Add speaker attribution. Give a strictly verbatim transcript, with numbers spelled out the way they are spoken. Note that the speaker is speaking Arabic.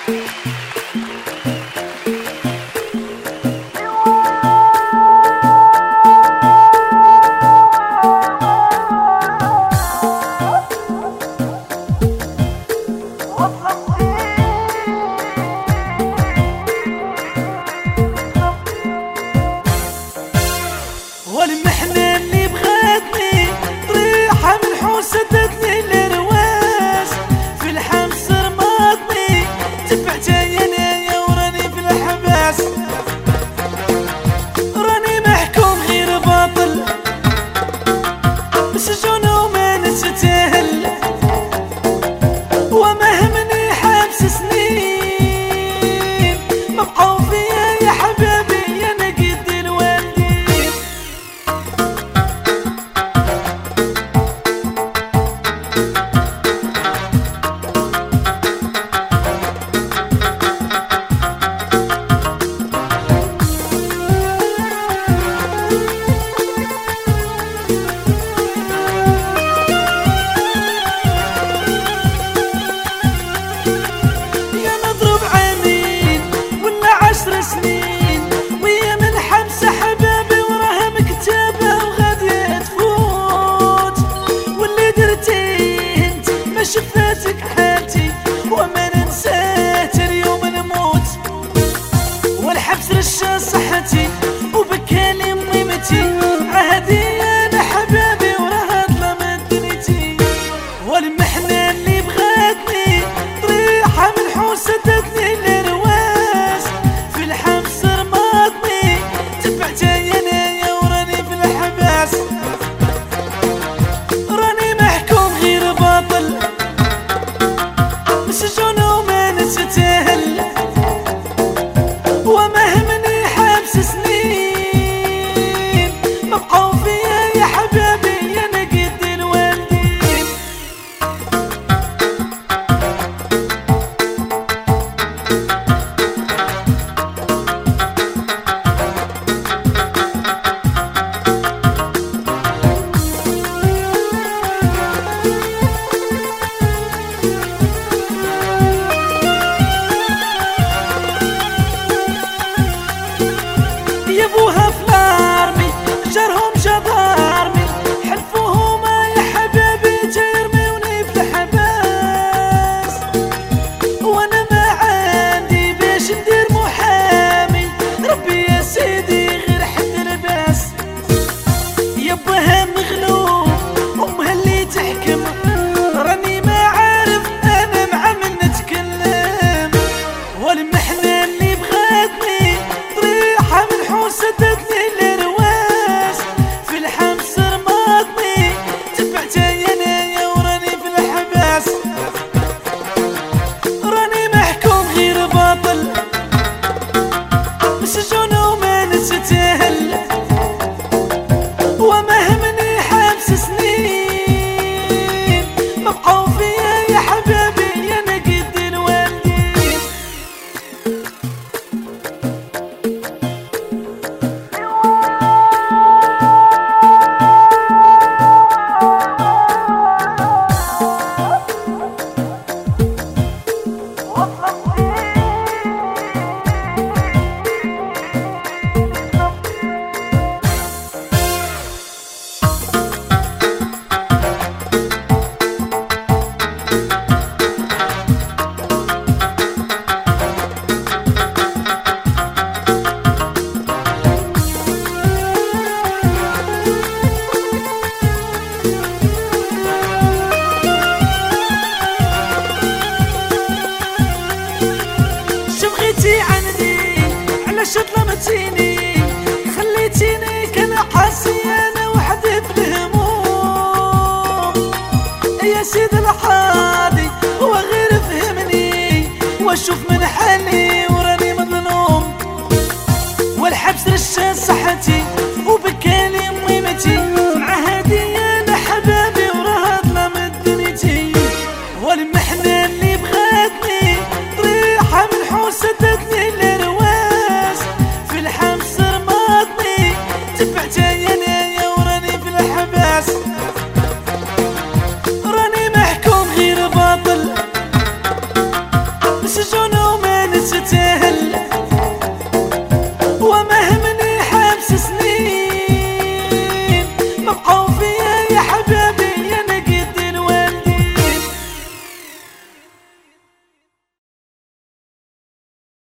Speaker 1: والمحنة اللي بغاتني طريحة من حوستتني الرواس في الحبس رماتني تبعت ينايا وراني في الحباس راني محكوم غير باطل بسجون وما نستاهل ومهمني حبس سنين ما بقاو فيا يا حبابي يا نقد الوالدين سنين ويا من حبس حبابي وراها مكتبة وغادية تفوت واللي درتي انت ما شفاتك حالتي وما ننسات اليوم نموت والحبس رشا صحتي وبكالي ميمتي عهدي انا حبابي وراها ظلمت دنيتي والمحنة اللي بغاتني طريحة من حوستتني الرواس في الحبس رماتني تبعت ينايا وراني في الحباس راني محكوم غير باطل بسجون وما نستاهل ومهمني حبس سنين ما بقاو فيا يا حبابي يا نقد الوالدين يبوها في الارمي جرهم جدارمي حلفوهما يا حبابي تيرميوني في الحباس وانا ما عندي باش ندير محامي ربي يا سيدي غير حد لباس يبوها مغلوب امها اللي تحكم راني ما عارف انا مع من نتكلم والمحنة اللي بغاتني طريحة من حوستتني الرواس في الحبس رماتني تبعت ينايا وراني في الحباس راني محكوم غير باطل بسجون وما نستاهل ومهمني حبس سنين ما بقاو فيا يا حبابي يا نقد الوالدين ظلمتيني خليتيني كنعاسي انا وحدي في الهموم يا سيد الحاضي هو غير فهمني واشوف من حالي وراني مظلوم والحبس رشا صحتي وبكالي ميمتي مع هادي انا حبابي وراها ظلمت دنيتي والمحنة اللي بغاتني طريحة من حوستي